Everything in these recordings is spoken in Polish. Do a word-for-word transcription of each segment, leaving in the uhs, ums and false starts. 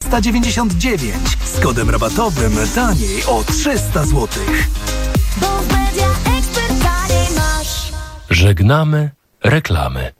trzysta dziewięćdziesiąt dziewięć. Z kodem rabatowym taniej o trzysta złotych. Bo w Media Expert taniej masz. Żegnamy reklamy.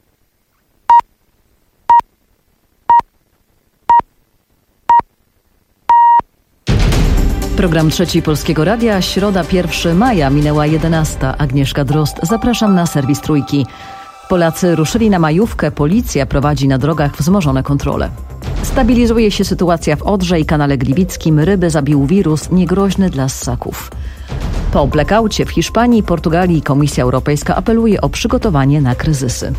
Program Trzeci Polskiego Radia, środa pierwszego maja, minęła jedenasta. Agnieszka Drozd, zapraszam na serwis Trójki. Polacy ruszyli na majówkę, policja prowadzi na drogach wzmożone kontrole. Stabilizuje się sytuacja w Odrze i kanale Gliwickim, ryby zabił wirus niegroźny dla ssaków. Po blackoucie w Hiszpanii, Portugalii Komisja Europejska apeluje o przygotowanie na kryzysy.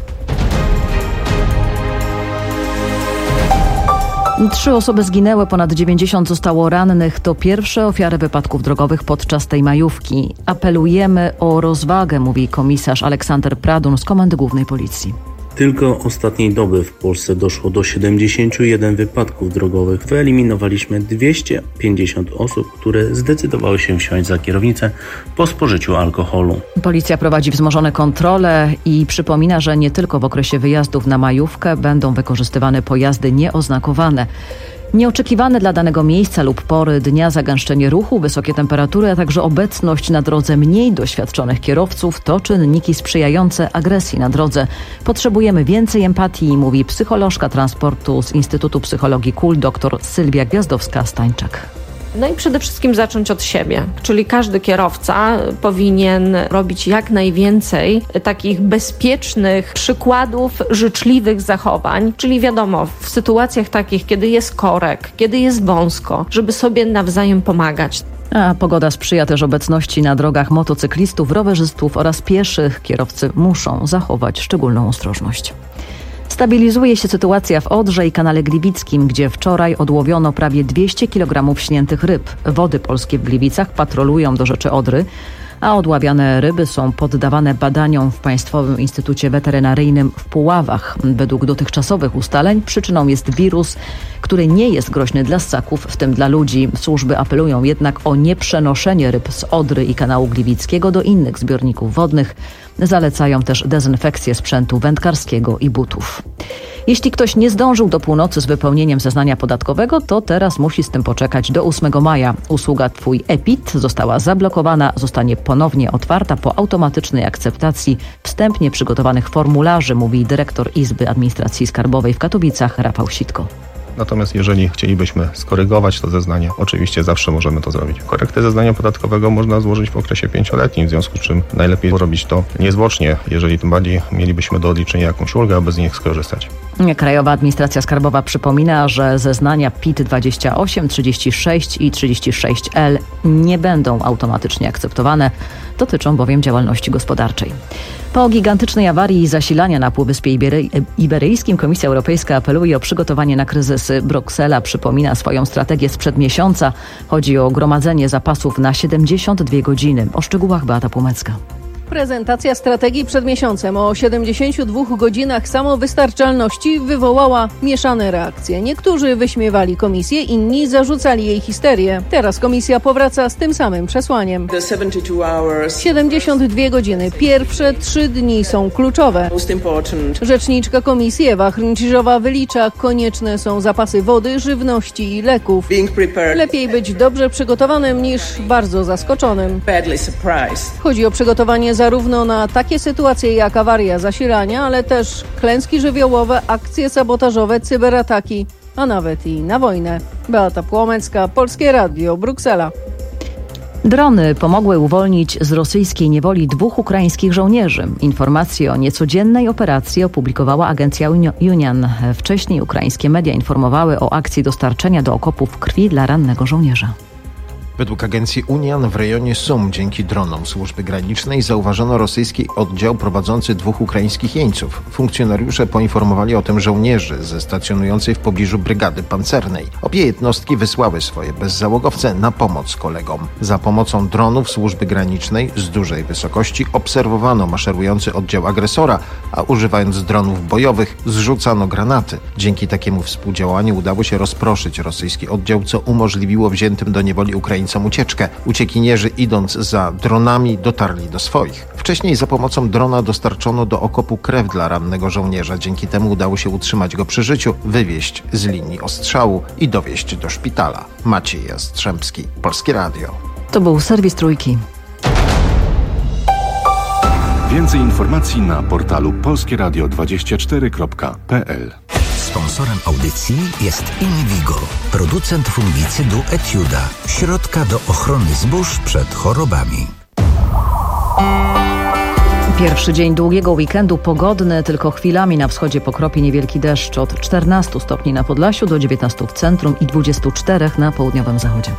Trzy osoby zginęły, ponad dziewięćdziesiąt zostało rannych. To pierwsze ofiary wypadków drogowych podczas tej majówki. Apelujemy o rozwagę, mówi komisarz Aleksander Pradun z Komendy Głównej Policji. Tylko ostatniej doby w Polsce doszło do siedemdziesięciu jeden wypadków drogowych. Wyeliminowaliśmy dwieście pięćdziesiąt osób, które zdecydowały się wsiąść za kierownicę po spożyciu alkoholu. Policja prowadzi wzmożone kontrole i przypomina, że nie tylko w okresie wyjazdów na majówkę będą wykorzystywane pojazdy nieoznakowane. Nieoczekiwane dla danego miejsca lub pory dnia zagęszczenie ruchu, wysokie temperatury, a także obecność na drodze mniej doświadczonych kierowców to czynniki sprzyjające agresji na drodze. Potrzebujemy więcej empatii, mówi psycholożka transportu z Instytutu Psychologii K U L dr Sylwia Gwiazdowska-Stańczak. No i przede wszystkim zacząć od siebie, czyli każdy kierowca powinien robić jak najwięcej takich bezpiecznych przykładów życzliwych zachowań, czyli wiadomo, w sytuacjach takich, kiedy jest korek, kiedy jest wąsko, żeby sobie nawzajem pomagać. A pogoda sprzyja też obecności na drogach motocyklistów, rowerzystów oraz pieszych. Kierowcy muszą zachować szczególną ostrożność. Stabilizuje się sytuacja w Odrze i kanale Gliwickim, gdzie wczoraj odłowiono prawie dwieście kilogramów śniętych ryb. Wody polskie w Gliwicach patrolują do rzeczy Odry, a odławiane ryby są poddawane badaniom w Państwowym Instytucie Weterynaryjnym w Puławach. Według dotychczasowych ustaleń przyczyną jest wirus, który nie jest groźny dla ssaków, w tym dla ludzi. Służby apelują jednak o nieprzenoszenie ryb z Odry i kanału Gliwickiego do innych zbiorników wodnych. Zalecają też dezynfekcję sprzętu wędkarskiego i butów. Jeśli ktoś nie zdążył do północy z wypełnieniem zeznania podatkowego, to teraz musi z tym poczekać do ósmego maja. Usługa Twój E-PIT została zablokowana, zostanie ponownie otwarta po automatycznej akceptacji wstępnie przygotowanych formularzy, mówi dyrektor Izby Administracji Skarbowej w Katowicach Rafał Sitko. Natomiast jeżeli chcielibyśmy skorygować to zeznanie, oczywiście zawsze możemy to zrobić. Korektę zeznania podatkowego można złożyć w okresie pięcioletnim, w związku z czym najlepiej robić to niezwłocznie, jeżeli tym bardziej mielibyśmy do odliczenia jakąś ulgę, aby z nich skorzystać. Krajowa Administracja Skarbowa przypomina, że zeznania P I T dwadzieścia osiem, trzydzieści sześć i trzydzieści sześć L nie będą automatycznie akceptowane, dotyczą bowiem działalności gospodarczej. Po gigantycznej awarii zasilania na Półwyspie Iberyjskim Komisja Europejska apeluje o przygotowanie na kryzysy. Bruksela przypomina swoją strategię sprzed miesiąca. Chodzi o gromadzenie zapasów na siedemdziesiąt dwie godziny. O szczegółach Beata Płomecka. Prezentacja strategii przed miesiącem o siedemdziesięciu dwóch godzinach samowystarczalności wywołała mieszane reakcje. Niektórzy wyśmiewali komisję, inni zarzucali jej histerię. Teraz komisja powraca z tym samym przesłaniem. siedemdziesiąt dwie godziny. Pierwsze trzy dni są kluczowe. Rzeczniczka komisji Ewa Hrnčižová wylicza, konieczne są zapasy wody, żywności i leków. Lepiej być dobrze przygotowanym niż bardzo zaskoczonym. Chodzi o przygotowanie zarówno na takie sytuacje jak awaria zasilania, ale też klęski żywiołowe, akcje sabotażowe, cyberataki, a nawet i na wojnę. Beata Płomecka, Polskie Radio, Bruksela. Drony pomogły uwolnić z rosyjskiej niewoli dwóch ukraińskich żołnierzy. Informacje o niecodziennej operacji opublikowała agencja Union. Wcześniej ukraińskie media informowały o akcji dostarczenia do okopów krwi dla rannego żołnierza. Według agencji Union w rejonie Sum dzięki dronom służby granicznej zauważono rosyjski oddział prowadzący dwóch ukraińskich jeńców. Funkcjonariusze poinformowali o tym żołnierzy ze stacjonującej w pobliżu brygady pancernej. Obie jednostki wysłały swoje bezzałogowce na pomoc kolegom. Za pomocą dronów służby granicznej z dużej wysokości obserwowano maszerujący oddział agresora, a używając dronów bojowych zrzucano granaty. Dzięki takiemu współdziałaniu udało się rozproszyć rosyjski oddział, co umożliwiło wziętym do niewoli Ukraińcom Ukraińcom ucieczkę. Uciekinierzy, idąc za dronami, dotarli do swoich. Wcześniej za pomocą drona dostarczono do okopu krew dla rannego żołnierza. Dzięki temu udało się utrzymać go przy życiu, wywieźć z linii ostrzału i dowieźć do szpitala. Maciej Jastrzębski, Polskie Radio. To był serwis Trójki. Więcej informacji na portalu polskieradio dwadzieścia cztery kropka p l. Sponsorem audycji jest Invigo, producent fungicydu Etiuda, środka do ochrony zbóż przed chorobami. Pierwszy dzień długiego weekendu pogodny, tylko chwilami na wschodzie pokropi niewielki deszcz. Od czternastu stopni na Podlasiu do dziewiętnastu w centrum i dwudziestu czterech na południowym zachodzie.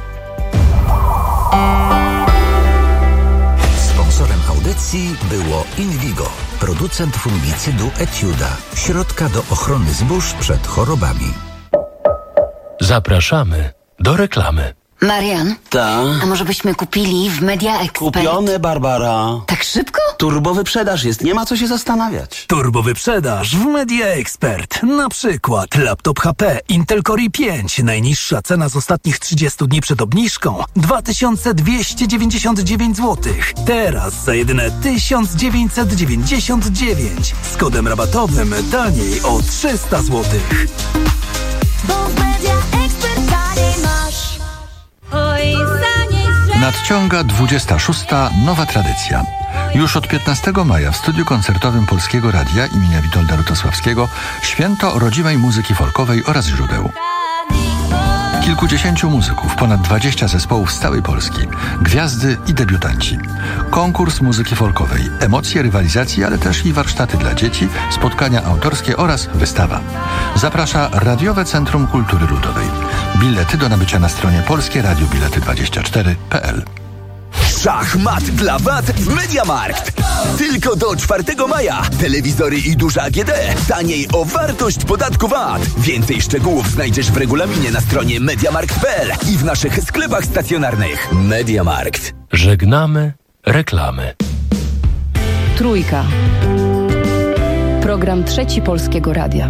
Sponsorem audycji było Invigo, producent fungicydu Etiuda, środka do ochrony zbóż przed chorobami. Zapraszamy do reklamy. Marian? Ta? A może byśmy kupili w Media Expert? Kupione, Barbara. Tak szybko? Turbowyprzedaż jest, nie ma co się zastanawiać. Turbowyprzedaż w Media Expert. Na przykład laptop H P Intel Core i pięć. Najniższa cena z ostatnich trzydziestu dni przed obniżką dwa tysiące dwieście dziewięćdziesiąt dziewięć złotych. Teraz za jedyne tysiąc dziewięćset dziewięćdziesiąt dziewięć. Z kodem rabatowym taniej o trzysta złotych. Bo w Media Expert taniej masz. Oj, Nadciąga dwudziesta szósta nowa tradycja. Już od piętnastego maja w studiu koncertowym Polskiego Radia imienia Witolda Lutosławskiego święto rodzimej muzyki folkowej oraz źródeł. Kilkudziesięciu muzyków, ponad dwadzieścia zespołów z całej Polski, gwiazdy i debiutanci. Konkurs muzyki folkowej, emocje rywalizacji, ale też i warsztaty dla dzieci, spotkania autorskie oraz wystawa. Zaprasza Radiowe Centrum Kultury Ludowej. Bilety do nabycia na stronie polskie radio bilety dwadzieścia cztery kropka p l. Szachmat dla V A T w MediaMarkt. Tylko do czwartego maja. Telewizory i duże A G D. Taniej o wartość podatku V A T. Więcej szczegółów znajdziesz w regulaminie na stronie mediamarkt kropka p l i w naszych sklepach stacjonarnych. MediaMarkt. Żegnamy reklamy. Trójka. Program Trzeci Polskiego Radia.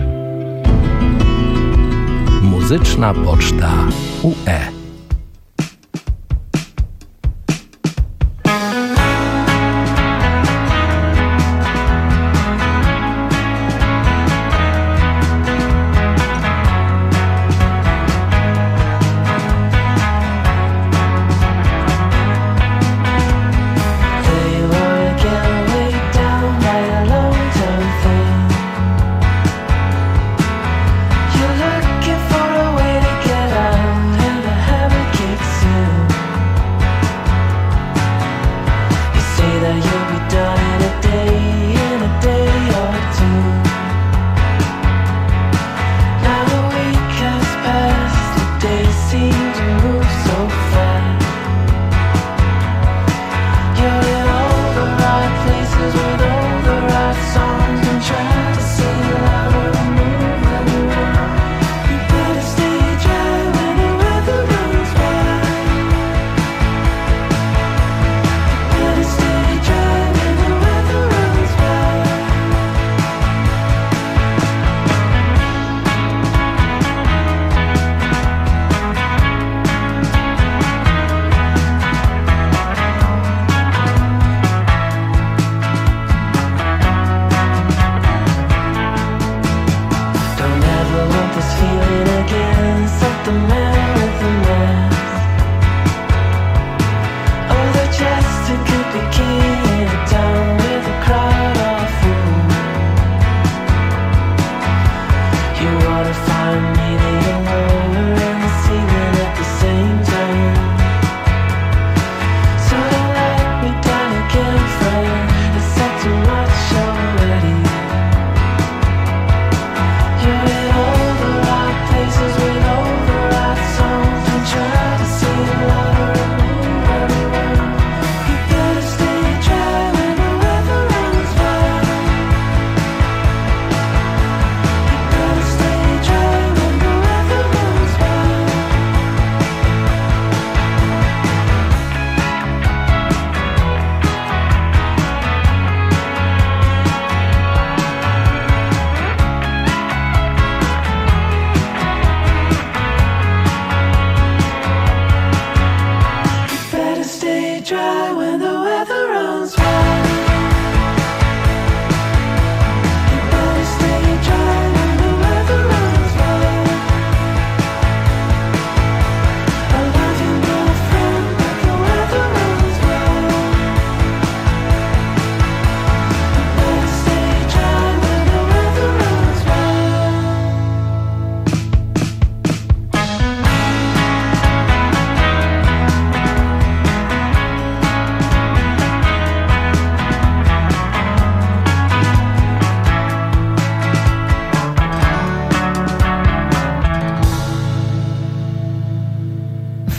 Muzyczna Poczta U E.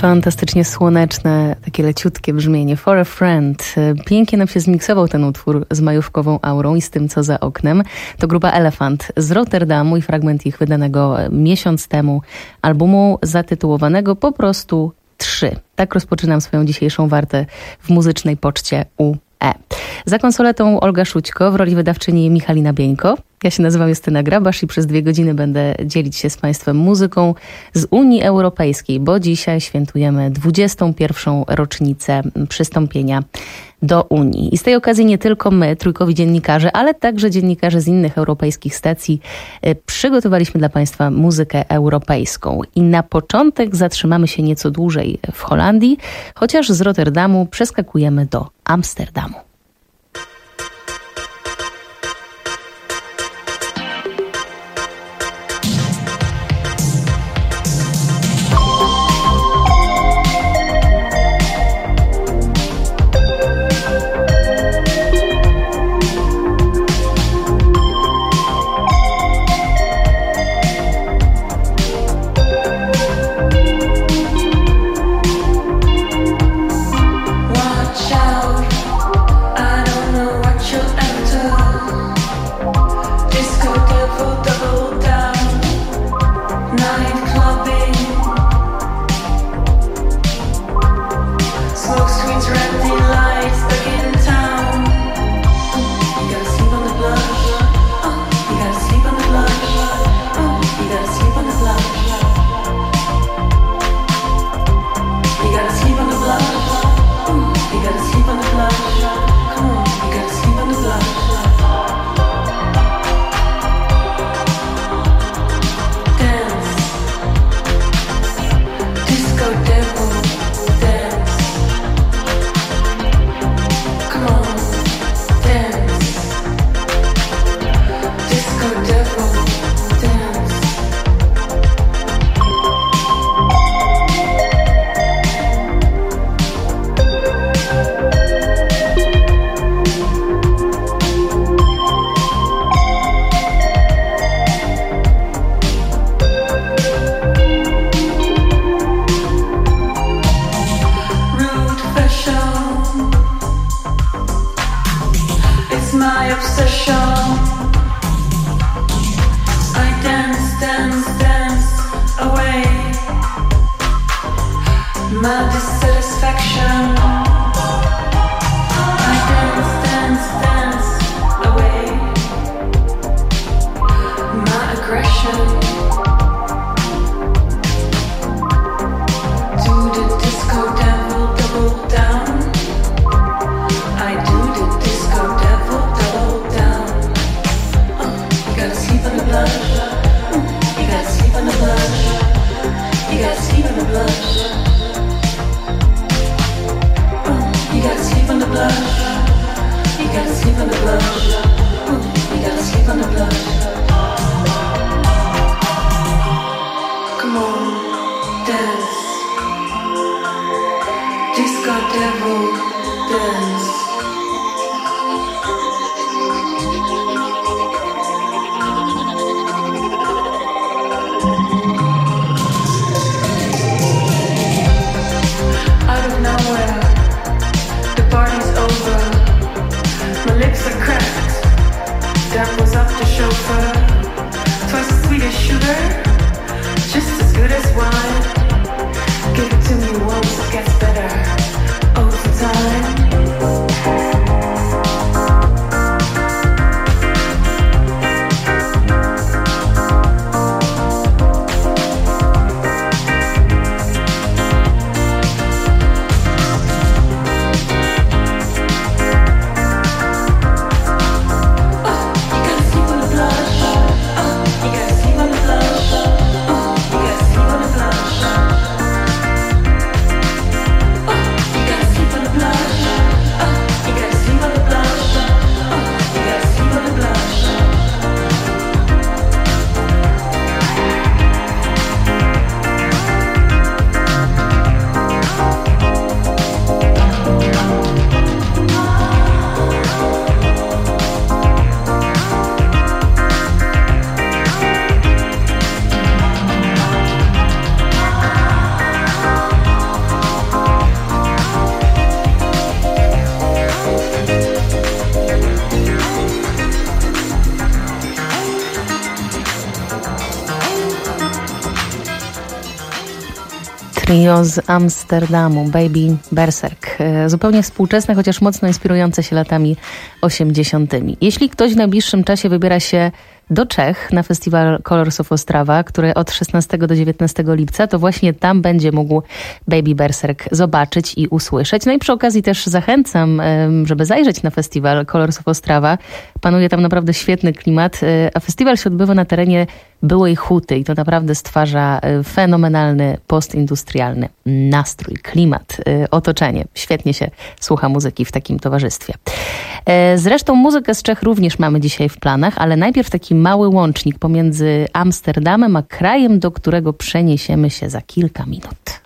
Fantastycznie słoneczne, takie leciutkie brzmienie. For a Friend. Pięknie nam się zmiksował ten utwór z majówkową aurą i z tym, co za oknem. To grupa Elefant z Rotterdamu i fragment ich wydanego miesiąc temu albumu zatytułowanego po prostu trzy. Tak rozpoczynam swoją dzisiejszą wartę w muzycznej poczcie U E. Za konsoletą Olga Szućko, w roli wydawczyni Michalina Bieńko. Ja się nazywam Justyna Grabasz i przez dwie godziny będę dzielić się z Państwem muzyką z Unii Europejskiej, bo dzisiaj świętujemy dwudziestą pierwszą rocznicę przystąpienia do Unii. I z tej okazji nie tylko my, trójkowi dziennikarze, ale także dziennikarze z innych europejskich stacji przygotowaliśmy dla Państwa muzykę europejską. I na początek zatrzymamy się nieco dłużej w Holandii, chociaż z Rotterdamu przeskakujemy do Amsterdamu. Give it to me once, it gets better over time. Trio z Amsterdamu, Baby Berserk. Zupełnie współczesne, chociaż mocno inspirujące się latami osiemdziesiątymi. Jeśli ktoś w najbliższym czasie wybiera się do Czech na festiwal Colors of Ostrava, który od szesnastego do dziewiętnastego lipca, to właśnie tam będzie mógł Baby Berserk zobaczyć i usłyszeć. No i przy okazji też zachęcam, żeby zajrzeć na festiwal Colors of Ostrava. Panuje tam naprawdę świetny klimat, a festiwal się odbywa na terenie byłej huty i to naprawdę stwarza fenomenalny postindustrialny nastrój, klimat, otoczenie. Świetnie się słucha muzyki w takim towarzystwie. Zresztą muzykę z Czech również mamy dzisiaj w planach, ale najpierw taki mały łącznik pomiędzy Amsterdamem a krajem, do którego przeniesiemy się za kilka minut.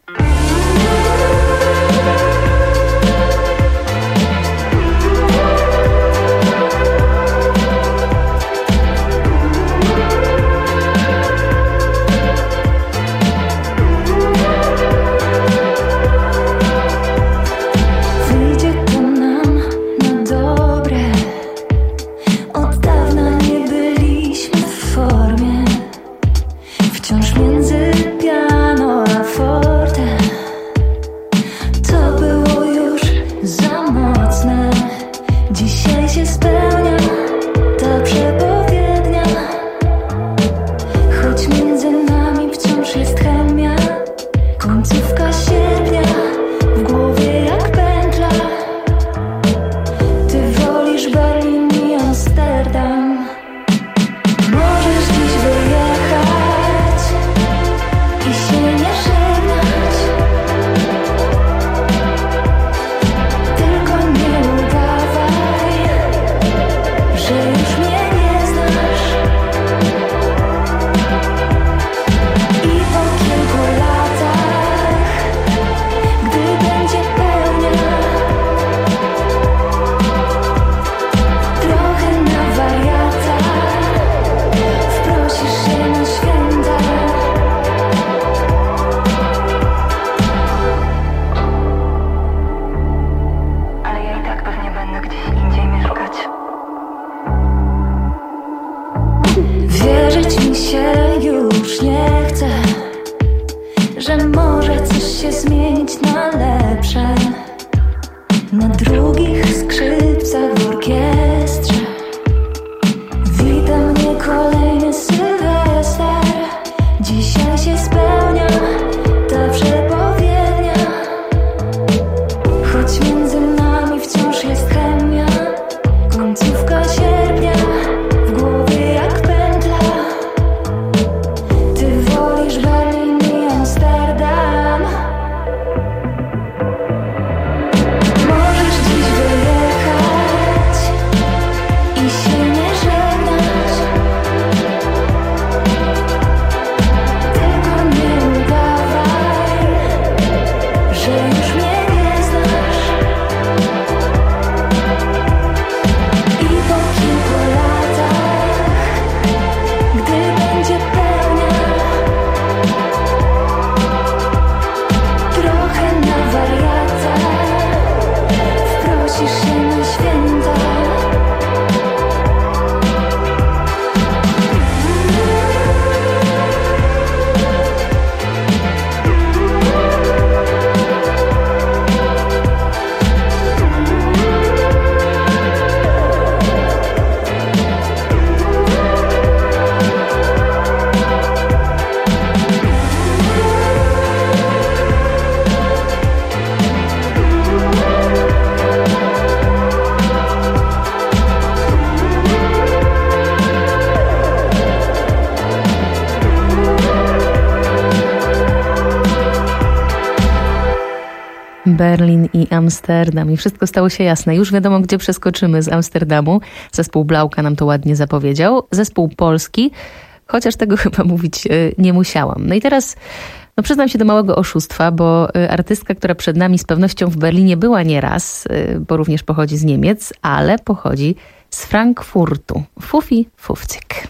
Berlin i Amsterdam i wszystko stało się jasne. Już wiadomo, gdzie przeskoczymy z Amsterdamu. Zespół Blauka nam to ładnie zapowiedział. Zespół polski, chociaż tego chyba mówić nie musiałam. No i teraz no przyznam się do małego oszustwa, bo artystka, która przed nami z pewnością w Berlinie była nieraz, bo również pochodzi z Niemiec, ale pochodzi z Frankfurtu. Fufi Fufcyk.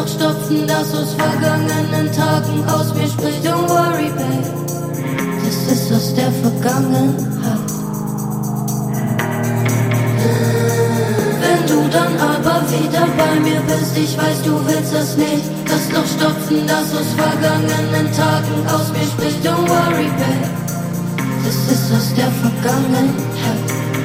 doch stopfen, das aus vergangenen Tagen aus mir spricht. Don't worry, babe, das ist aus der Vergangenheit. Wenn du dann aber wieder bei mir bist, ich weiß, du willst das nicht. Das Loch stopfen, das aus vergangenen Tagen aus mir spricht. Don't worry, babe, das ist aus der Vergangenheit.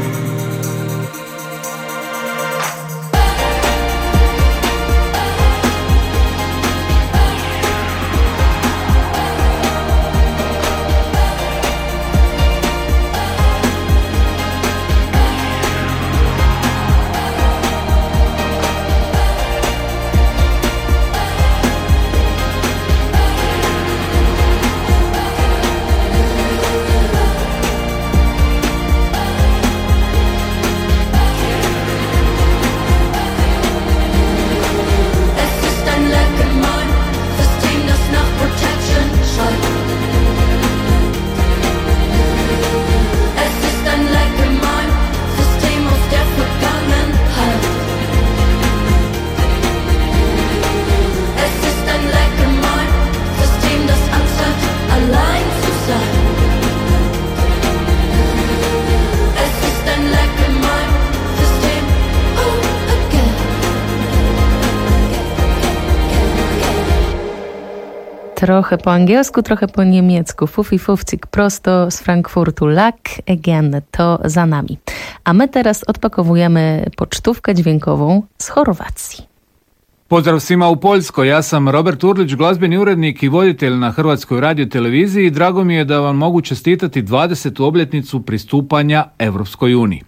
Trochę po angielsku, trochę po niemiecku. Fufi Fufcik prosto z Frankfurtu. Luck Again, to za nami. A my teraz odpakowujemy pocztówkę dźwiękową z Chorwacji. Pozdrav svima u Poljskoj, ja sam Robert Urlić, glazbeni urednik i voditelj na Hrvatskoj radioteleviziji i drago mi je da vam mogu čestitati dvadesetu obljetnicu pristupanja Evropskoj uniji.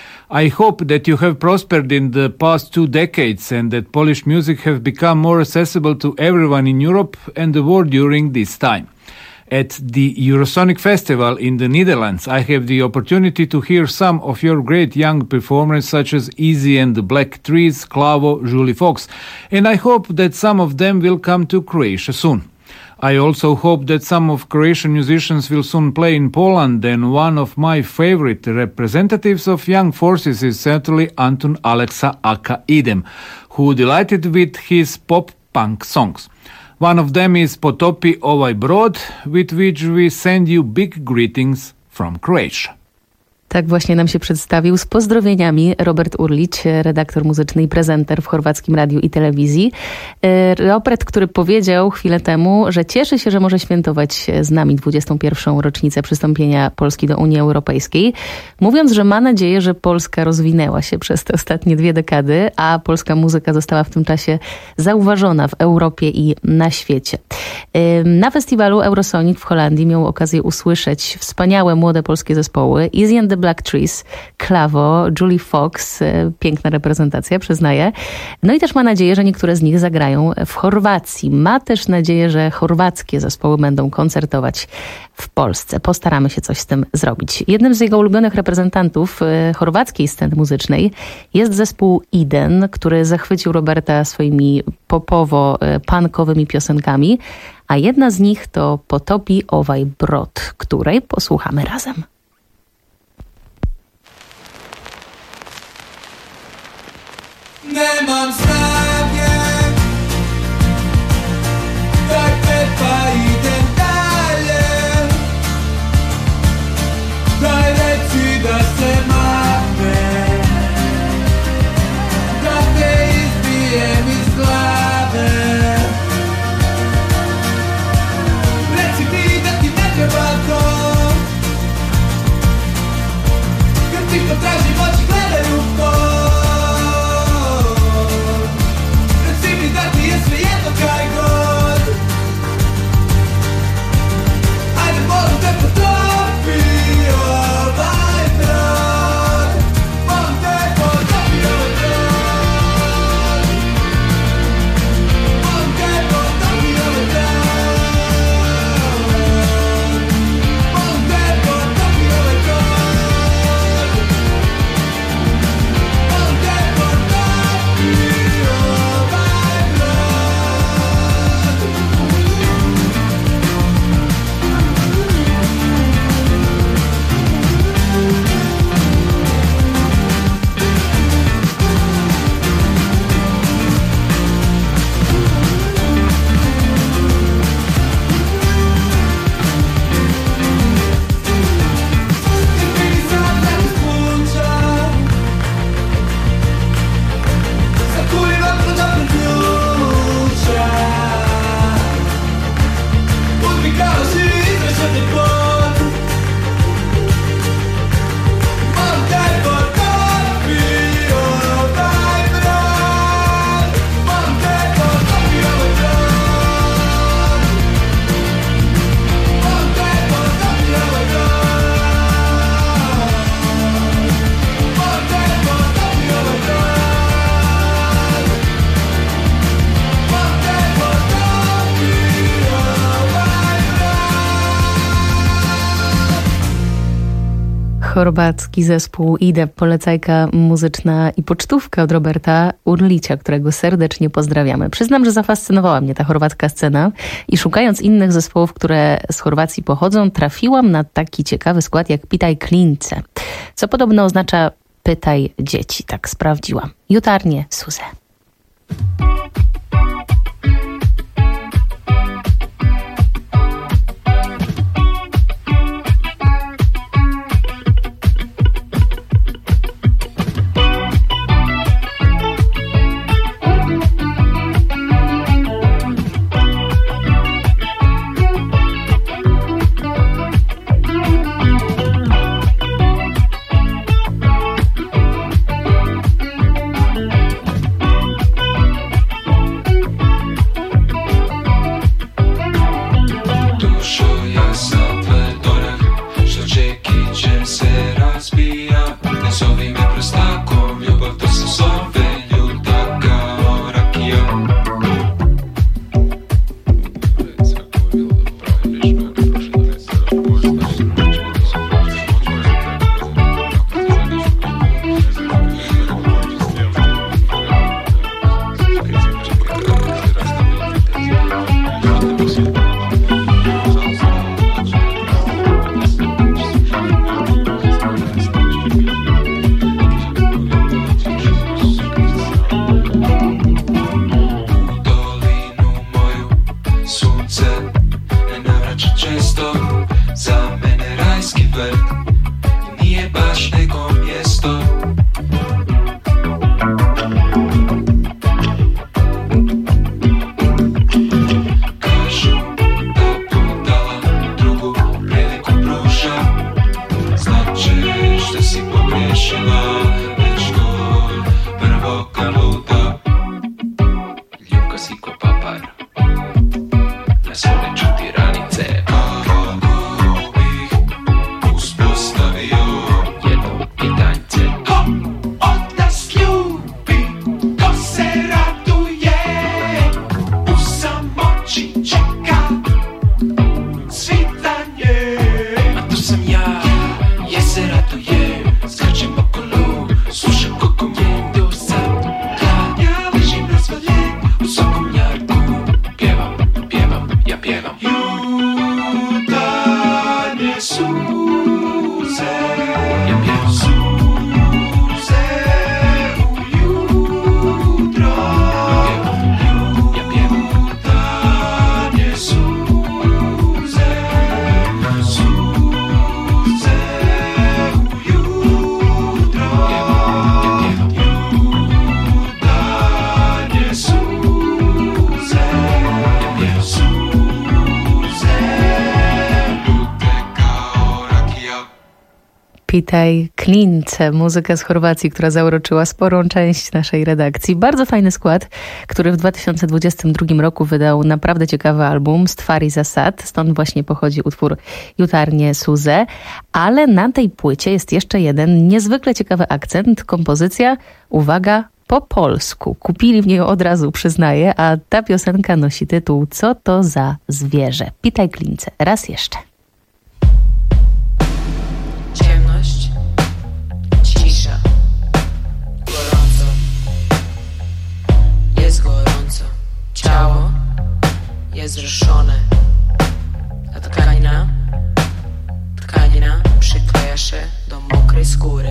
I hope that you have prospered in the past two decades and that Polish music have become more accessible to everyone in Europe and the world during this time. At the Eurosonic Festival in the Netherlands, I have the opportunity to hear some of your great young performers such as Easy and the Black Trees, Klavo, Julie Fox, and I hope that some of them will come to Croatia soon. I also hope that some of Croatian musicians will soon play in Poland, and one of my favorite representatives of young forces is certainly Antun Alexa aka Idem, who delighted with his pop-punk songs. One of them is Potopi ovaj brod, with which we send you big greetings from Croatia. Tak właśnie nam się przedstawił z pozdrowieniami Robert Urlić, redaktor muzyczny i prezenter w chorwackim radiu i telewizji. Robert, który powiedział chwilę temu, że cieszy się, że może świętować z nami dwudziestą pierwszą rocznicę przystąpienia Polski do Unii Europejskiej, mówiąc, że ma nadzieję, że Polska rozwinęła się przez te ostatnie dwie dekady, a polska muzyka została w tym czasie zauważona w Europie i na świecie. Na festiwalu Eurosonic w Holandii miał okazję usłyszeć wspaniałe młode polskie zespoły Easy and the Black Trees, Klavo, Julie Fox, piękna reprezentacja, przyznaję. No i też ma nadzieję, że niektóre z nich zagrają w Chorwacji. Ma też nadzieję, że chorwackie zespoły będą koncertować w Polsce. Postaramy się coś z tym zrobić. Jednym z jego ulubionych reprezentantów chorwackiej sceny muzycznej jest zespół Iden, który zachwycił Roberta swoimi popowo-punkowymi piosenkami, a jedna z nich to Potopi ovaj brod, której posłuchamy razem. Nemam snage, tak pepa idem dalje. Daj reci da se makne, da te izbijem iz glave. Reci mi da ti ne treba to, kad ti to tražim oči gledaju v to. Chorwacki zespół Idę, polecajka muzyczna i pocztówka od Roberta Urlicia, którego serdecznie pozdrawiamy. Przyznam, że zafascynowała mnie ta chorwacka scena i szukając innych zespołów, które z Chorwacji pochodzą, trafiłam na taki ciekawy skład jak Pitaj Klince, co podobno oznacza pytaj dzieci. Tak sprawdziłam. Jutarnie Suze. Pitaj Klince, muzyka z Chorwacji, która zauroczyła sporą część naszej redakcji. Bardzo fajny skład, który w dwa tysiące dwudziestym drugim roku wydał naprawdę ciekawy album Stwari Zasad. Stąd właśnie pochodzi utwór Jutarnie Suze. Ale na tej płycie jest jeszcze jeden niezwykle ciekawy akcent. Kompozycja, uwaga, po polsku. Kupili w niej od razu, przyznaję, a ta piosenka nosi tytuł Co to za zwierzę? Pitaj Klince. Raz jeszcze. Ciemność, cisza, gorąco, jest gorąco, ciało jest zruszone, a tkanina, tkanina przykleja się do mokrej skóry.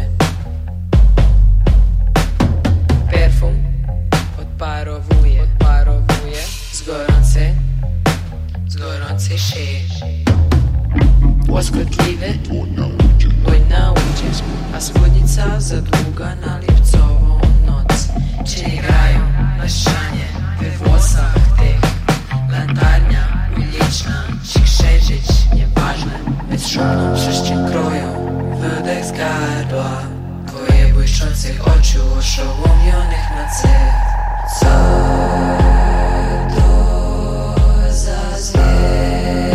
Perfum odparowuje, odparowuje z gorącej, z gorącej szyi. Łaskotliwy mój nauczyciel, a spódnica za długa na lipcową noc. Czy nie grają na ścianie we włosach tych? Latarnia uliczna, czy księżyc, nieważne. Bezszumną prześcień kroją wydech z gardła twoje błyszczących oczu oszołomionych na cel. Co to za zwierzę?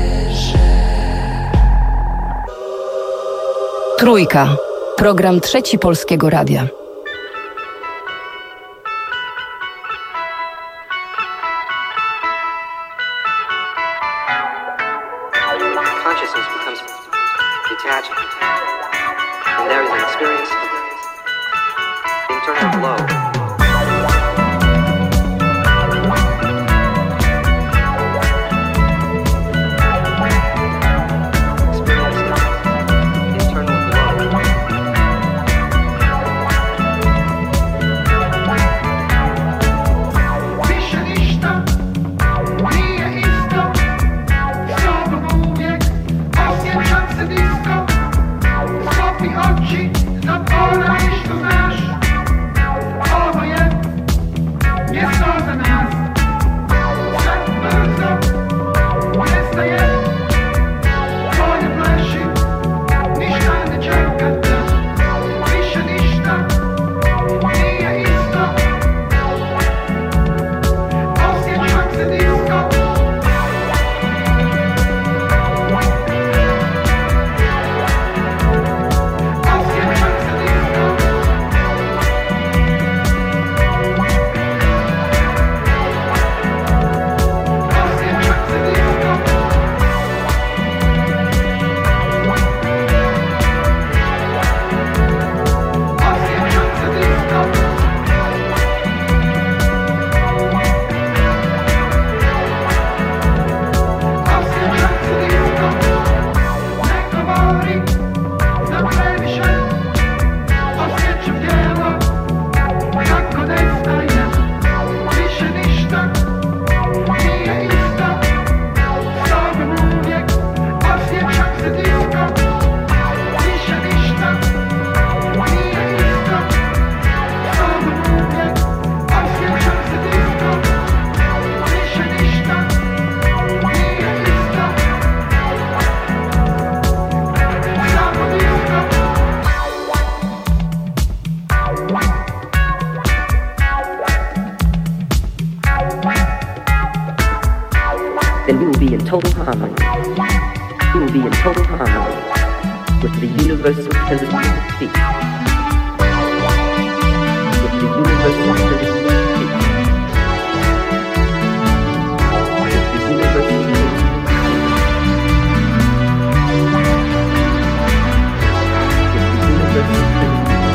Trójka. Program Trzeci Polskiego Radia. Consciousness becomes detached. experience internal glow. Then we will be in total harmony. We will be in total harmony with the universal tendency to speak. With the universal tendency to speak. With the universal tendency to speak. With the universal tendency.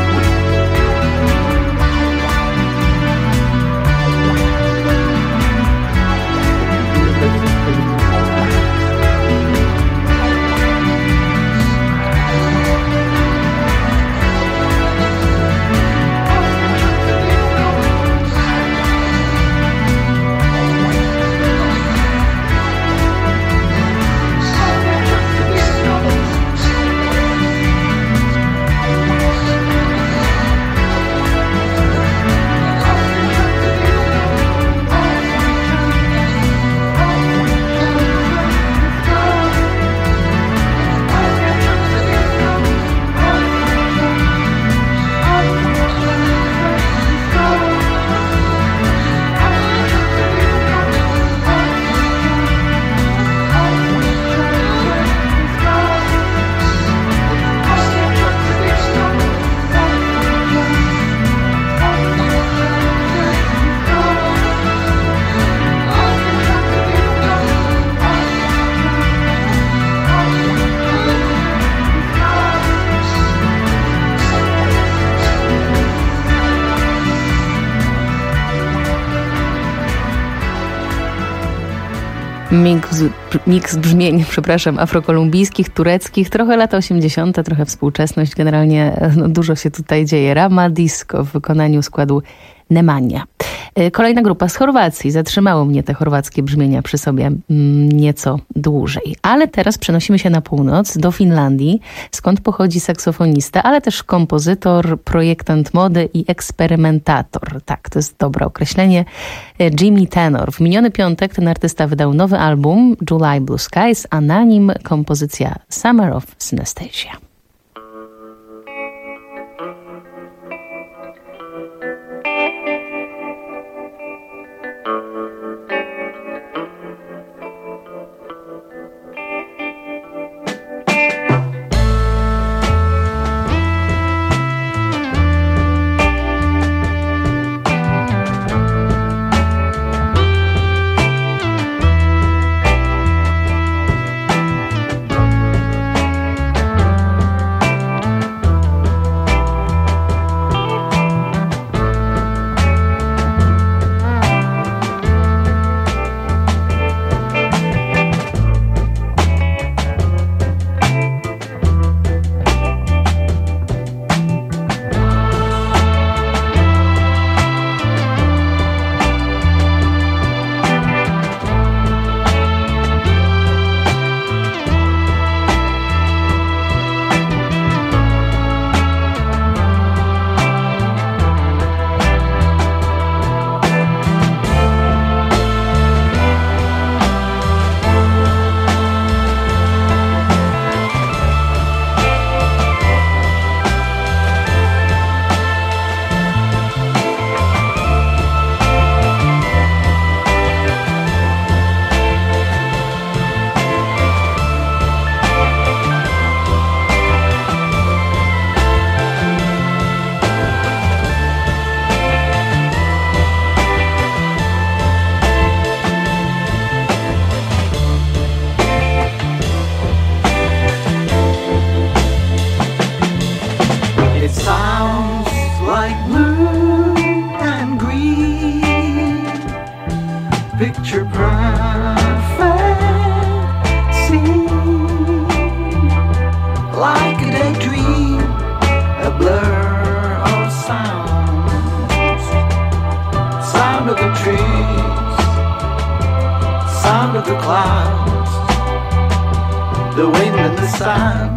Miks, miks brzmień, przepraszam, afrokolumbijskich, tureckich, trochę lata osiemdziesiąte, trochę współczesność, generalnie no, dużo się tutaj dzieje. Rama Disco w wykonaniu składu Nemanja. Kolejna grupa z Chorwacji. Zatrzymały mnie te chorwackie brzmienia przy sobie nieco dłużej. Ale teraz przenosimy się na północ, do Finlandii, skąd pochodzi saksofonista, ale też kompozytor, projektant mody i eksperymentator. Tak, to jest dobre określenie. Jimmy Tenor. W miniony piątek ten artysta wydał nowy album July Blue Skies, a na nim kompozycja Summer of Synesthesia. It sounds like blue and green, picture perfect scene, like a daydream, a blur of sounds, sound of the trees, sound of the clouds, the wind and the sun.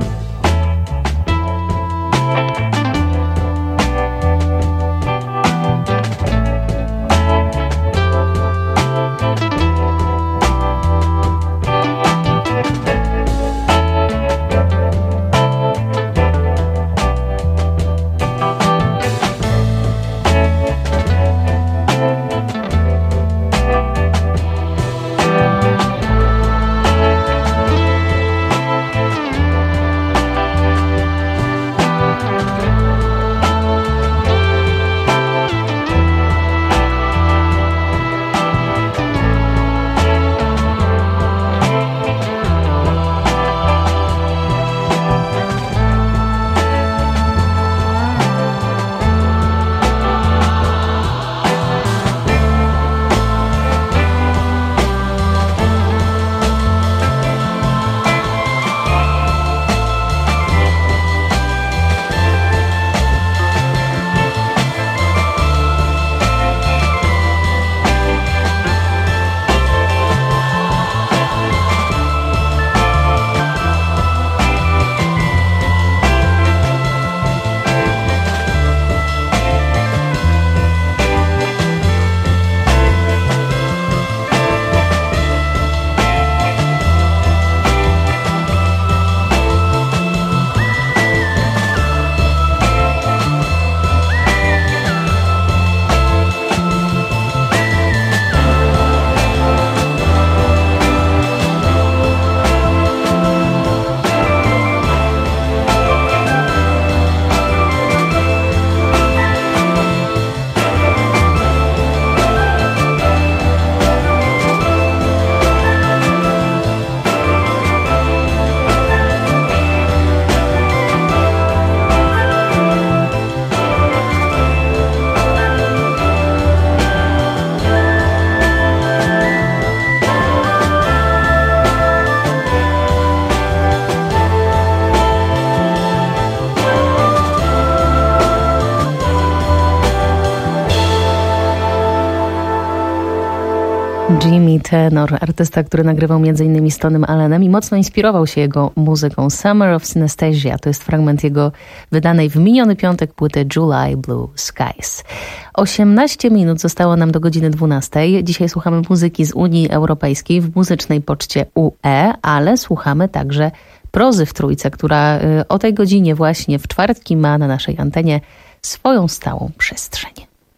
Jimmy Tenor, artysta, który nagrywał między innymi z Tonym Allenem i mocno inspirował się jego muzyką. Summer of Synesthesia to jest fragment jego wydanej w miniony piątek płyty July Blue Skies. osiemnaście minut zostało nam do godziny dwunastej. Dzisiaj słuchamy muzyki z Unii Europejskiej w muzycznej poczcie U E, ale słuchamy także prozy w trójce, która o tej godzinie właśnie w czwartki ma na naszej antenie swoją stałą przestrzeń.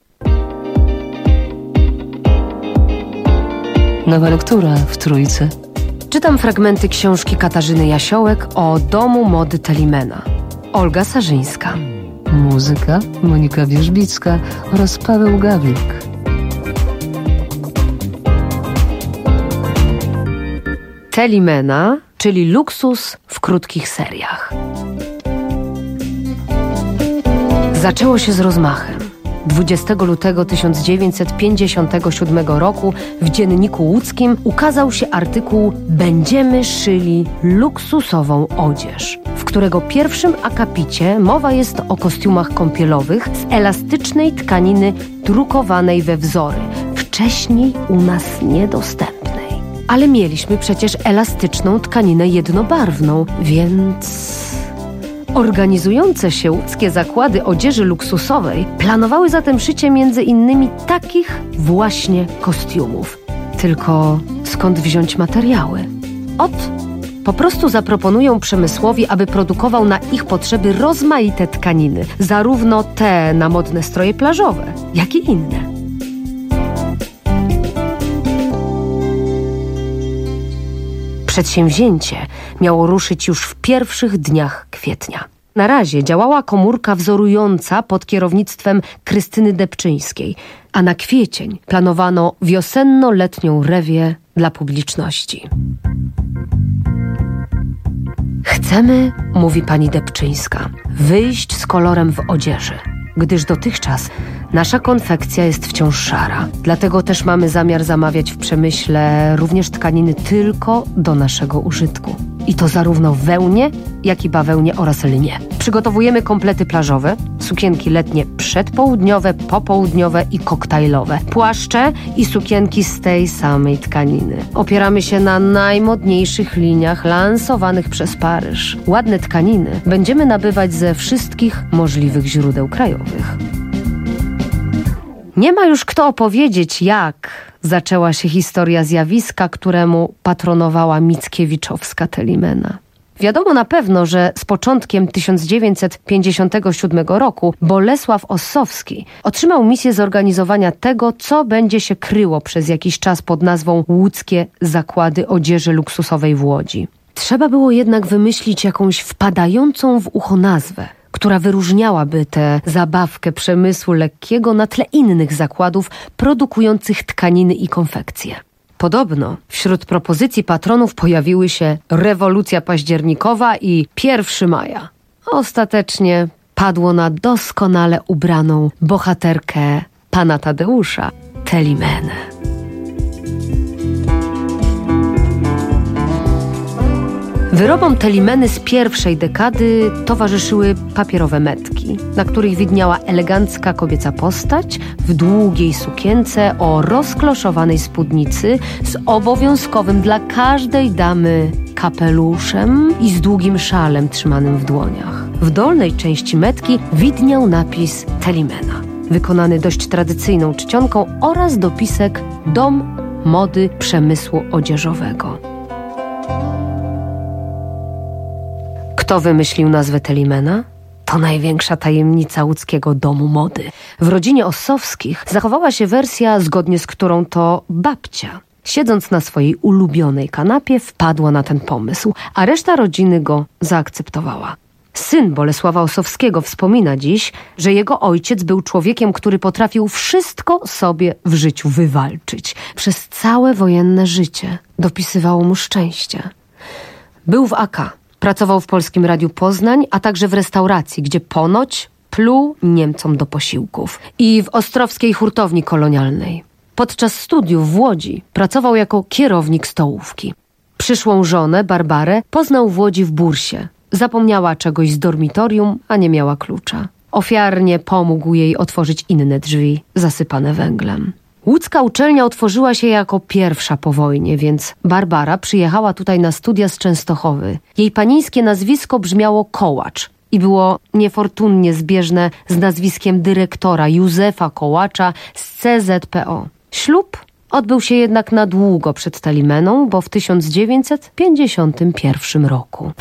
Nowa lektura w trójce. Czytam fragmenty książki Katarzyny Jasiołek o domu mody Telimena. Olga Sarzyńska. Muzyka Monika Wierzbicka oraz Paweł Gawlik. Telimena, czyli luksus w krótkich seriach. Zaczęło się z rozmachem. dwudziestego lutego tysiąc dziewięćset pięćdziesiątego siódmego roku w Dzienniku Łódzkim ukazał się artykuł „Będziemy szyli luksusową odzież”, w którego pierwszym akapicie mowa jest o kostiumach kąpielowych z elastycznej tkaniny drukowanej we wzory, wcześniej u nas niedostępnej. Ale mieliśmy przecież elastyczną tkaninę jednobarwną, więc... Organizujące się łódzkie zakłady odzieży luksusowej planowały zatem szycie między innymi takich właśnie kostiumów. Tylko skąd wziąć materiały? Ot, po prostu zaproponują przemysłowi, aby produkował na ich potrzeby rozmaite tkaniny, zarówno te na modne stroje plażowe, jak i inne. Przedsięwzięcie miało ruszyć już w pierwszych dniach kwietnia. Na razie działała komórka wzorująca pod kierownictwem Krystyny Debczyńskiej, a na kwiecień planowano wiosenno-letnią rewię dla publiczności. Chcemy, mówi pani Depczyńska, wyjść z kolorem w odzieży, gdyż dotychczas nasza konfekcja jest wciąż szara. Dlatego też mamy zamiar zamawiać w przemyśle również tkaniny tylko do naszego użytku. I to zarówno w wełnie, jak i bawełnie oraz lnie. Przygotowujemy komplety plażowe, sukienki letnie przedpołudniowe, popołudniowe i koktajlowe, płaszcze i sukienki z tej samej tkaniny. Opieramy się na najmodniejszych liniach lansowanych przez Paryż. Ładne tkaniny będziemy nabywać ze wszystkich możliwych źródeł krajowych. Nie ma już kto opowiedzieć, jak zaczęła się historia zjawiska, któremu patronowała Mickiewiczowska Telimena. Wiadomo na pewno, że z początkiem tysiąc dziewięćset pięćdziesiątego siódmego roku Bolesław Ossowski otrzymał misję zorganizowania tego, co będzie się kryło przez jakiś czas pod nazwą Łódzkie Zakłady Odzieży Luksusowej w Łodzi. Trzeba było jednak wymyślić jakąś wpadającą w ucho nazwę, która wyróżniałaby tę zabawkę przemysłu lekkiego na tle innych zakładów produkujących tkaniny i konfekcje. Podobno wśród propozycji patronów pojawiły się rewolucja październikowa i pierwszego maja. Ostatecznie padło na doskonale ubraną bohaterkę pana Tadeusza, Telimenę. Wyrobom Telimeny z pierwszej dekady towarzyszyły papierowe metki, na których widniała elegancka kobieca postać w długiej sukience o rozkloszowanej spódnicy z obowiązkowym dla każdej damy kapeluszem i z długim szalem trzymanym w dłoniach. W dolnej części metki widniał napis Telimena, wykonany dość tradycyjną czcionką oraz dopisek Dom Mody Przemysłu Odzieżowego. Kto wymyślił nazwę Telimena? To największa tajemnica łódzkiego domu mody. W rodzinie Ossowskich zachowała się wersja, zgodnie z którą to babcia, siedząc na swojej ulubionej kanapie, wpadła na ten pomysł, a reszta rodziny go zaakceptowała. Syn Bolesława Ossowskiego wspomina dziś, że jego ojciec był człowiekiem, który potrafił wszystko sobie w życiu wywalczyć. Przez całe wojenne życie dopisywało mu szczęście. Był w A K. Pracował w Polskim Radiu Poznań, a także w restauracji, gdzie ponoć pluł Niemcom do posiłków. I w ostrowskiej hurtowni kolonialnej. Podczas studiów w Łodzi pracował jako kierownik stołówki. Przyszłą żonę, Barbarę, poznał w Łodzi w bursie. Zapomniała czegoś z dormitorium, a nie miała klucza. Ofiarnie pomógł jej otworzyć inne drzwi, zasypane węglem. Łódzka uczelnia otworzyła się jako pierwsza po wojnie, więc Barbara przyjechała tutaj na studia z Częstochowy. Jej panieńskie nazwisko brzmiało Kołacz i było niefortunnie zbieżne z nazwiskiem dyrektora Józefa Kołacza z C Z P O. Ślub odbył się jednak na długo przed Telimeną, bo w tysiąc dziewięćset pięćdziesiątym pierwszym roku.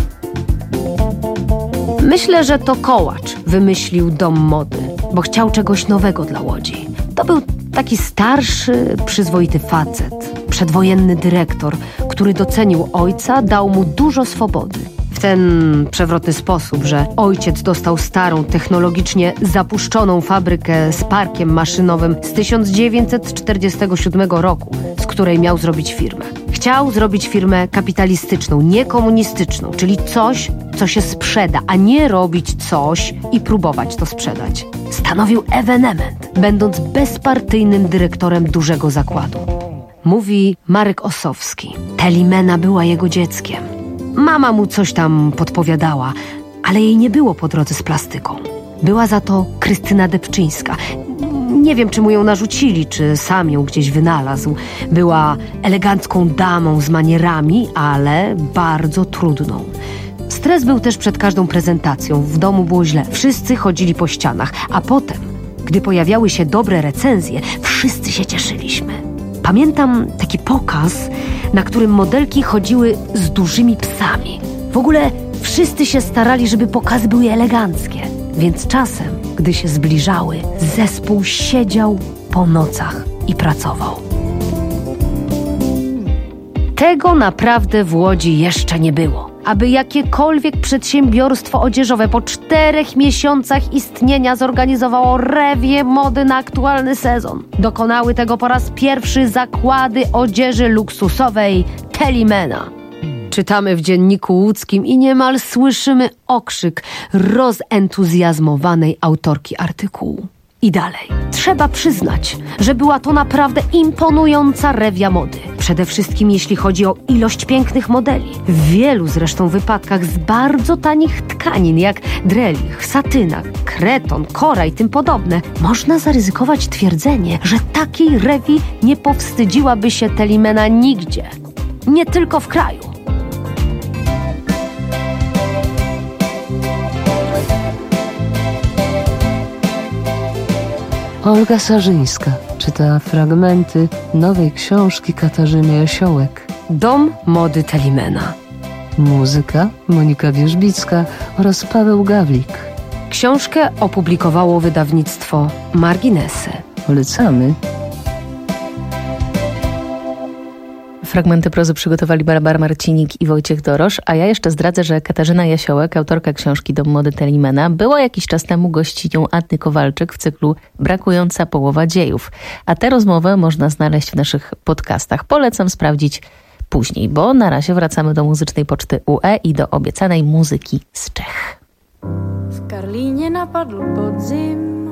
Myślę, że to Kołacz wymyślił dom mody, bo chciał czegoś nowego dla Łodzi. To był taki starszy, przyzwoity facet, przedwojenny dyrektor, który docenił ojca, dał mu dużo swobody. W ten przewrotny sposób, że ojciec dostał starą, technologicznie zapuszczoną fabrykę z parkiem maszynowym z tysiąc dziewięćset czterdziestego siódmego roku, z której miał zrobić firmę. Chciał zrobić firmę kapitalistyczną, nie komunistyczną, czyli coś, co się sprzeda, a nie robić coś i próbować to sprzedać. Stanowił ewenement, będąc bezpartyjnym dyrektorem dużego zakładu. Mówi Marek Ossowski. Telimena była jego dzieckiem. Mama mu coś tam podpowiadała, ale jej nie było po drodze z plastyką. Była za to Krystyna Depczyńska. Nie wiem, czy mu ją narzucili, czy sam ją gdzieś wynalazł. Była elegancką damą z manierami, ale bardzo trudną. Stres był też przed każdą prezentacją. W domu było źle. Wszyscy chodzili po ścianach. A potem, gdy pojawiały się dobre recenzje, wszyscy się cieszyliśmy. Pamiętam taki pokaz, na którym modelki chodziły z dużymi psami. W ogóle wszyscy się starali, żeby pokazy były eleganckie. Więc czasem, gdy się zbliżały, zespół siedział po nocach i pracował. Tego naprawdę w Łodzi jeszcze nie było. Aby jakiekolwiek przedsiębiorstwo odzieżowe po czterech miesiącach istnienia zorganizowało rewię mody na aktualny sezon. Dokonały tego po raz pierwszy zakłady odzieży luksusowej Telimena. Czytamy w Dzienniku Łódzkim i niemal słyszymy okrzyk rozentuzjazmowanej autorki artykułu. I dalej. Trzeba przyznać, że była to naprawdę imponująca rewia mody. Przede wszystkim jeśli chodzi o ilość pięknych modeli. W wielu zresztą wypadkach z bardzo tanich tkanin, jak drelich, satyna, kreton, kora i tym podobne. Można zaryzykować twierdzenie, że takiej rewi nie powstydziłaby się Telimena nigdzie. Nie tylko w kraju. Olga Sarzyńska czyta fragmenty nowej książki Katarzyny Jasiołek. Dom mody Telimena. Muzyka Monika Wierzbicka oraz Paweł Gawlik. Książkę opublikowało wydawnictwo Marginesy. Polecamy. Fragmenty prozy przygotowali Barbara Marcinik i Wojciech Dorosz, a ja jeszcze zdradzę, że Katarzyna Jasiołek, autorka książki Dom mody Telimena, była jakiś czas temu gościnią Anny Kowalczyk w cyklu Brakująca połowa dziejów. A tę rozmowę można znaleźć w naszych podcastach. Polecam sprawdzić później, bo na razie wracamy do muzycznej poczty U E i do obiecanej muzyki z Czech. W Karlíně napadl podzim,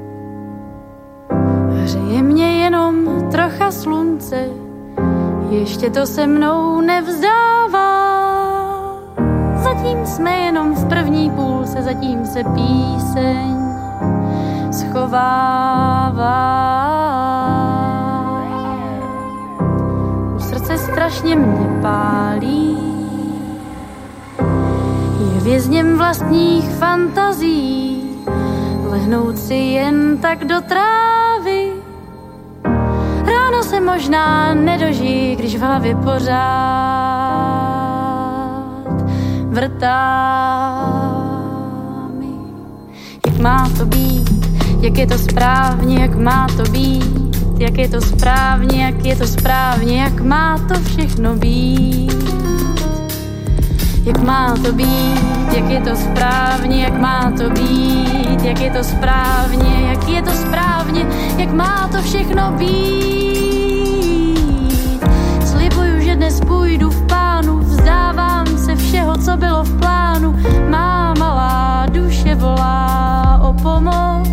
hřeje mě jenom trocha slunce, ještě to se mnou nevzdává. Zatím jsme jenom v první půlce, zatím se píseň schovává. U srdce strašně mě pálí, je vězněm vlastních fantazí, lehnout si jen tak do trávy. Ráno se možná nedožijí, když v hlavě pořád vrtá mi. Jak má to být, jak je to správně, jak má to být, jak je to správně, jak je to správně, jak má to všechno být. Jak má to být, jak je to správně, jak má to být, jak je to správně, jak je to správně, jak má to všechno být. Slibuju, že dnes půjdu v pánu, vzdávám se všeho, co bylo v plánu. Má malá duše volá o pomoc.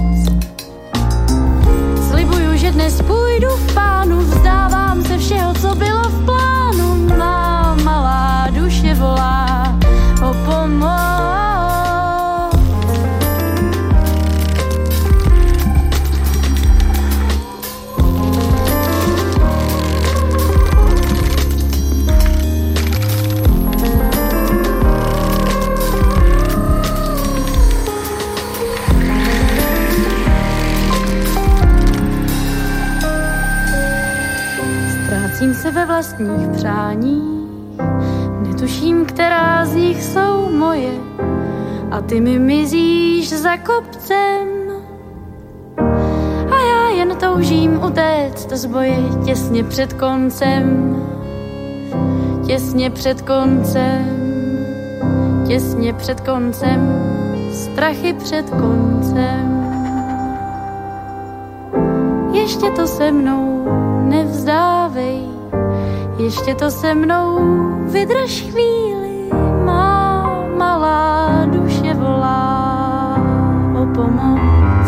Slibuju, že dnes půjdu v pánu, vzdávám se všeho, co bylo v plánu. Má malá duše volá o pomoc. Ztrácím se ve vlastních přáních, netuším, která z nich jsou moje, a ty mi mizíš za kopcem. A já jen toužím utéct z boje těsně před koncem, těsně před koncem, těsně před koncem, strachy před koncem. Ještě to se mnou nevzdávej, ještě to se mnou vydrž chvíli, má malá duše volá o pomoc.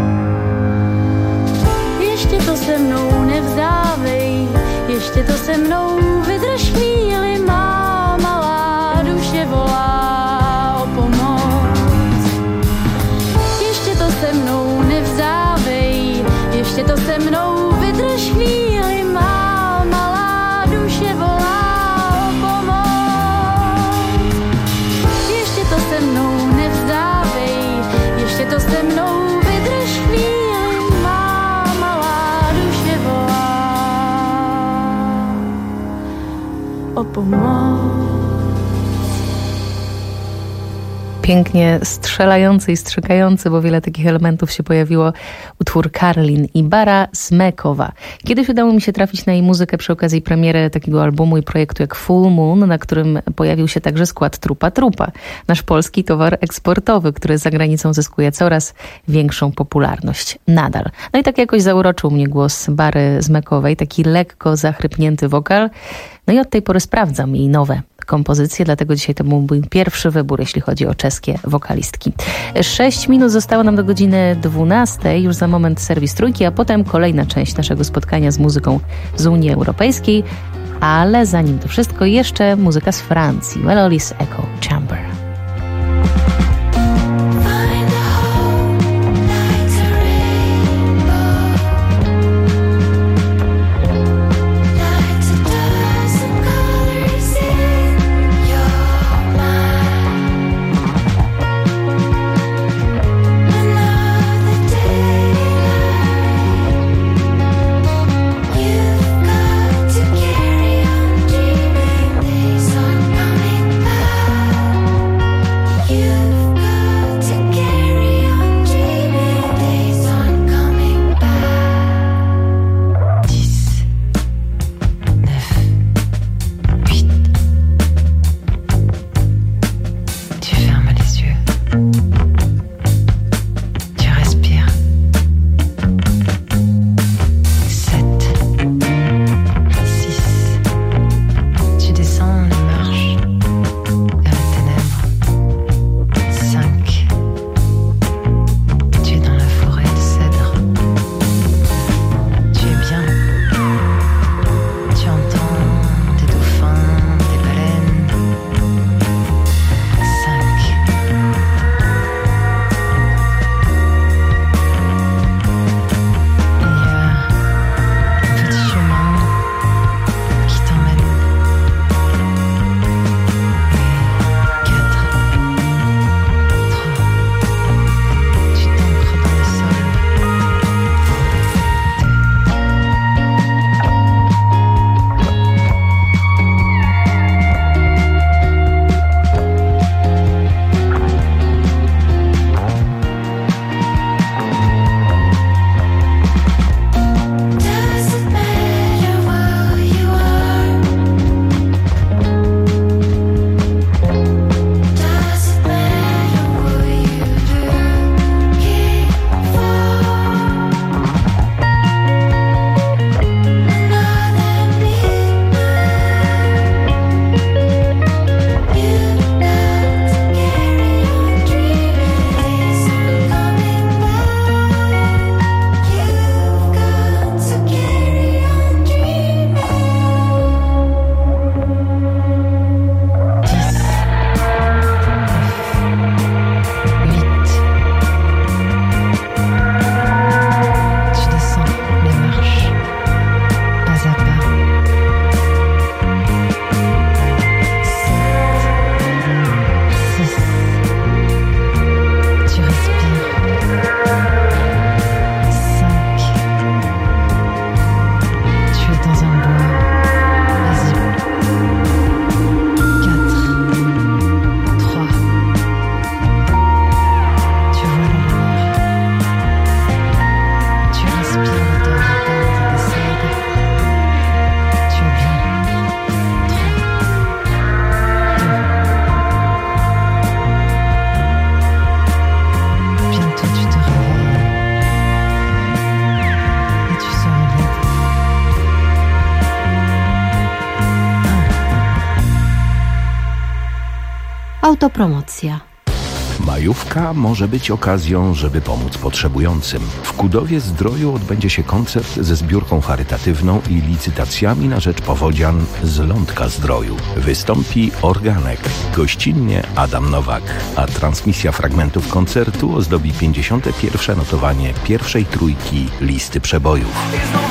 Ještě to se mnou nevzdávej, ještě to se mnou vydrž chvíli, má malá duše volá o pomoc. Ještě to se mnou nevzdávej, ještě to se mnou vydrž chvíli, má malá duše volá o pomoc. Ještě to se mnou nevzdávej, ještě to se mnou vydrž chvíli, má malá duše volá o pomoc. Pięknie strzelający i strzykający, bo wiele takich elementów się pojawiło, utwór Karlin i Bara Smekowa. Kiedyś udało mi się trafić na jej muzykę przy okazji premiery takiego albumu i projektu jak Full Moon, na którym pojawił się także skład Trupa Trupa. Nasz polski towar eksportowy, który za granicą zyskuje coraz większą popularność. Nadal. No i tak jakoś zauroczył mnie głos Bary Smekowej, taki lekko zachrypnięty wokal. No i od tej pory sprawdzam jej nowe kompozycje, dlatego dzisiaj to był mój pierwszy wybór, jeśli chodzi o czeskie wokalistki. Sześć minut zostało nam do godziny dwunastej, już za moment serwis Trójki, a potem kolejna część naszego spotkania z muzyką z Unii Europejskiej, ale zanim to wszystko, jeszcze muzyka z Francji, Melody's Echo Chamber. Autopromocja. Majówka może być okazją, żeby pomóc potrzebującym. W Kudowie Zdroju odbędzie się koncert ze zbiórką charytatywną i licytacjami na rzecz powodzian z Lądka Zdroju. Wystąpi Organek, gościnnie Adam Nowak, a transmisja fragmentów koncertu ozdobi pięćdziesiąte pierwsze notowanie pierwszej trójki listy przebojów.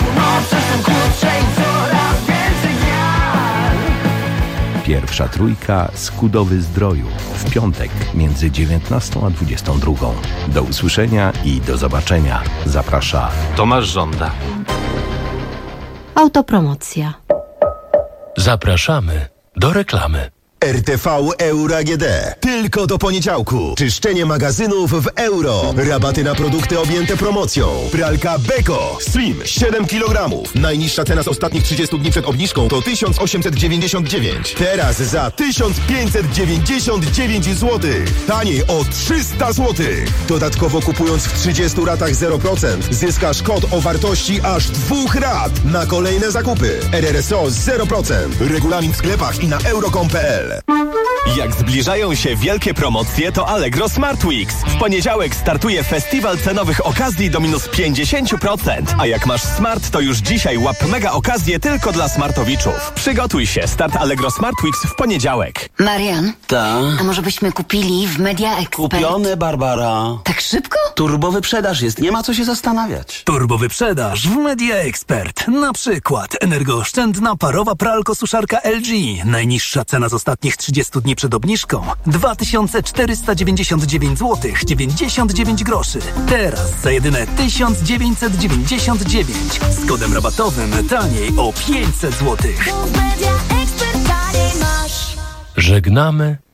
Pierwsza trójka z Kudowy Zdroju w piątek między dziewiętnastą a dwudziestą drugą. Do usłyszenia i do zobaczenia. Zaprasza Tomasz Żąda. Autopromocja. Zapraszamy do reklamy. R T V Euro A G D. Tylko do poniedziałku. Czyszczenie magazynów w euro. Rabaty na produkty objęte promocją. Pralka Beko Slim siedem kilogramów. Najniższa cena z ostatnich trzydziestu dni przed obniżką to tysiąc osiemset dziewięćdziesiąt dziewięć. Teraz za tysiąc pięćset dziewięćdziesiąt dziewięć złotych. Taniej o trzysta złotych. Dodatkowo kupując w trzydziestu ratach zero procent zyskasz kod o wartości aż dwóch rat na kolejne zakupy. R R S O zero procent. Regulamin w sklepach i na euro kropka com kropka p l. l. Jak zbliżają się wielkie promocje, to Allegro Smart Weeks. W poniedziałek startuje festiwal cenowych okazji do minus pięćdziesiąt procent. A jak masz smart, to już dzisiaj łap mega okazję tylko dla smartowiczów. Przygotuj się, start Allegro Smart Weeks w poniedziałek. Marian, Ta? a może byśmy kupili w Media Expert? Kupione, Barbara. Tak szybko? Turbo wyprzedaż jest, nie ma co się zastanawiać. Turbo wyprzedaż w Media Expert. Na przykład energooszczędna parowa pralko-suszarka L G. Najniższa cena z ostatnich trzydziestu dni przed obniżką dwa tysiące czterysta dziewięćdziesiąt dziewięć złotych dziewięćdziesiąt dziewięć groszy. Teraz za jedyne tysiąc dziewięćset dziewięćdziesiąt dziewięć z kodem rabatowym taniej o pięćset złotych. Żegnamy